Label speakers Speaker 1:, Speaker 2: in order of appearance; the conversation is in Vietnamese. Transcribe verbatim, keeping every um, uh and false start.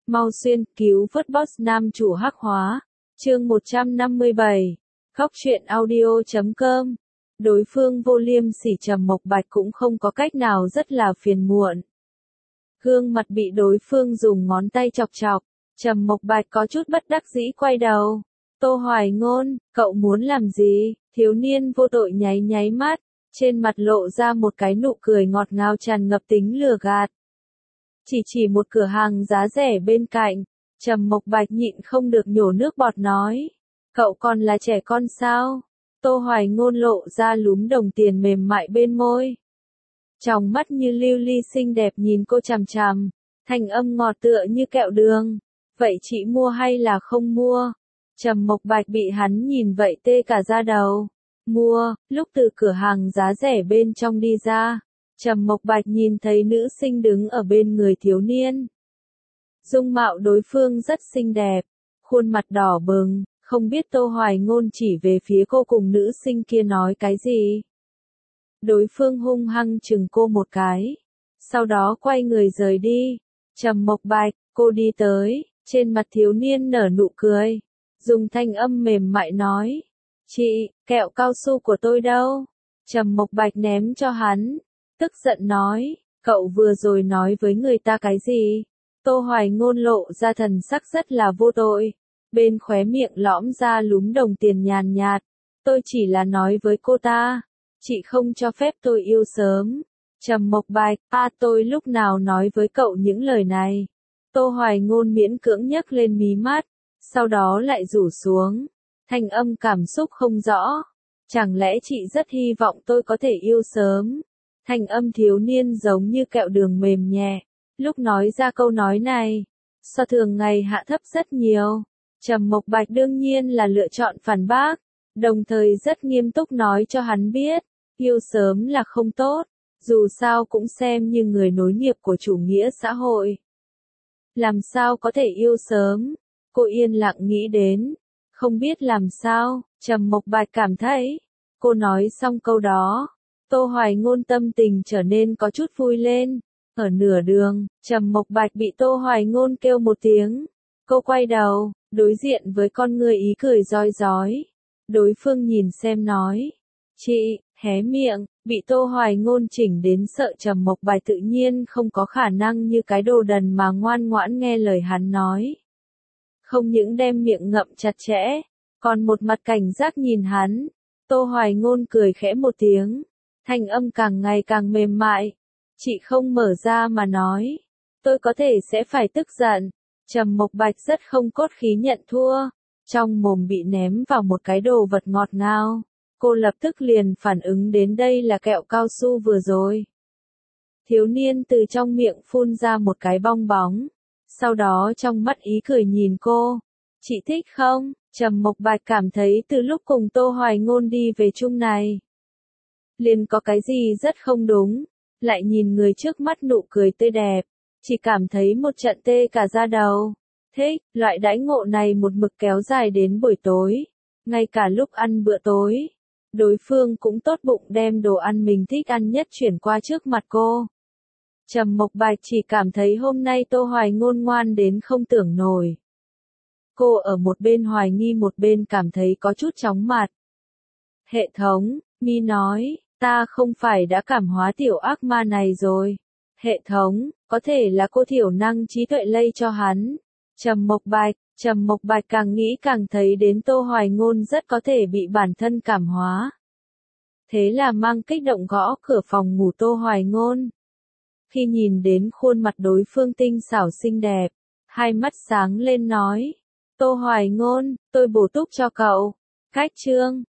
Speaker 1: Mau xuyên, cứu vớt boss nam chủ hắc hóa. Chương một trăm năm mươi bảy. Góc truyện audio chấm com. Đối phương vô liêm sỉ Trầm Mộc Bạch cũng không có cách nào, rất là phiền muộn. Gương mặt bị đối phương dùng ngón tay chọc chọc, Trầm Mộc Bạch có chút bất đắc dĩ quay đầu. Tô Hoài Ngôn, cậu muốn làm gì? Thiếu niên vô tội nháy nháy mắt, trên mặt lộ ra một cái nụ cười ngọt ngào tràn ngập tính lừa gạt. Chỉ chỉ một cửa hàng giá rẻ bên cạnh, Trầm Mộc Bạch nhịn không được nhổ nước bọt nói. Cậu còn là trẻ con sao? Tô Hoài Ngôn lộ ra lúm đồng tiền mềm mại bên môi. Trong mắt như lưu ly xinh đẹp nhìn cô chằm chằm, thanh âm ngọt tựa như kẹo đường. Vậy chị mua hay là không mua? Trầm Mộc Bạch bị hắn nhìn vậy tê cả da đầu. Mua, lúc từ cửa hàng giá rẻ bên trong đi ra, Trầm Mộc Bạch nhìn thấy nữ sinh đứng ở bên người thiếu niên. Dung mạo đối phương rất xinh đẹp, khuôn mặt đỏ bừng, không biết Tô Hoài Ngôn chỉ về phía cô cùng nữ sinh kia nói cái gì. Đối phương hung hăng chừng cô một cái, sau đó quay người rời đi. Trầm Mộc Bạch, cô đi tới, trên mặt thiếu niên nở nụ cười, dùng thanh âm mềm mại nói. Chị, kẹo cao su của tôi đâu? Trầm Mộc Bạch ném cho hắn, tức giận nói, cậu vừa rồi nói với người ta cái gì? Tô Hoài Ngôn lộ ra thần sắc rất là vô tội, bên khóe miệng lõm ra lúm đồng tiền nhàn nhạt. Tôi chỉ là nói với cô ta, chị không cho phép tôi yêu sớm. Trầm Mộc Bạch, à tôi lúc nào nói với cậu những lời này? Tô Hoài Ngôn miễn cưỡng nhấc lên mí mắt, sau đó lại rủ xuống, thanh âm cảm xúc không rõ. Chẳng lẽ chị rất hy vọng tôi có thể yêu sớm? Thanh âm thiếu niên giống như kẹo đường mềm nhẹ, lúc nói ra câu nói này, so thường ngày hạ thấp rất nhiều. Trầm Mộc Bạch đương nhiên là lựa chọn phản bác, đồng thời rất nghiêm túc nói cho hắn biết, yêu sớm là không tốt, dù sao cũng xem như người nối nghiệp của chủ nghĩa xã hội. Làm sao có thể yêu sớm? Cô yên lặng nghĩ đến, không biết làm sao. Trầm Mộc Bạch cảm thấy, cô nói xong câu đó, Tô Hoài Ngôn tâm tình trở nên có chút vui lên. Ở nửa đường, Trầm Mộc Bạch bị Tô Hoài Ngôn kêu một tiếng. Cô quay đầu, đối diện với con người ý cười rói rói. Đối phương nhìn xem nói, chị, hé miệng, bị Tô Hoài Ngôn chỉnh đến sợ Trầm Mộc Bạch tự nhiên không có khả năng như cái đồ đần mà ngoan ngoãn nghe lời hắn nói. Không những đem miệng ngậm chặt chẽ, còn một mặt cảnh giác nhìn hắn. Tô Hoài Ngôn cười khẽ một tiếng, thanh âm càng ngày càng mềm mại. Chị không mở ra mà nói, tôi có thể sẽ phải tức giận. Trầm Mộc Bạch rất không cốt khí nhận thua, trong mồm bị ném vào một cái đồ vật ngọt ngào. Cô lập tức liền phản ứng đến đây là kẹo cao su vừa rồi. Thiếu niên từ trong miệng phun ra một cái bong bóng, sau đó trong mắt ý cười nhìn cô. Chị thích không? Trầm Mộc Bạch cảm thấy từ lúc cùng Tô Hoài Ngôn đi về chung này, liền có cái gì rất không đúng. Lại nhìn người trước mắt nụ cười tươi đẹp, chỉ cảm thấy một trận tê cả da đầu. Thích, loại đãi ngộ này một mực kéo dài đến buổi tối, ngay cả lúc ăn bữa tối, đối phương cũng tốt bụng đem đồ ăn mình thích ăn nhất chuyển qua trước mặt cô. Trầm Mộc Bạch chỉ cảm thấy hôm nay Tô Hoài Ngôn ngoan đến không tưởng nổi. Cô ở một bên hoài nghi một bên cảm thấy có chút chóng mặt. Hệ thống, Mi nói, ta không phải đã cảm hóa tiểu ác ma này rồi. Hệ thống, có thể là cô thiểu năng trí tuệ lây cho hắn. Trầm Mộc Bạch, Trầm Mộc Bạch càng nghĩ càng thấy đến Tô Hoài Ngôn rất có thể bị bản thân cảm hóa. Thế là mang kích động gõ cửa phòng ngủ Tô Hoài Ngôn. Khi nhìn đến khuôn mặt đối phương tinh xảo xinh đẹp, hai mắt sáng lên nói, Tô Hoài Ngôn, tôi bổ túc cho cậu. Cách chương,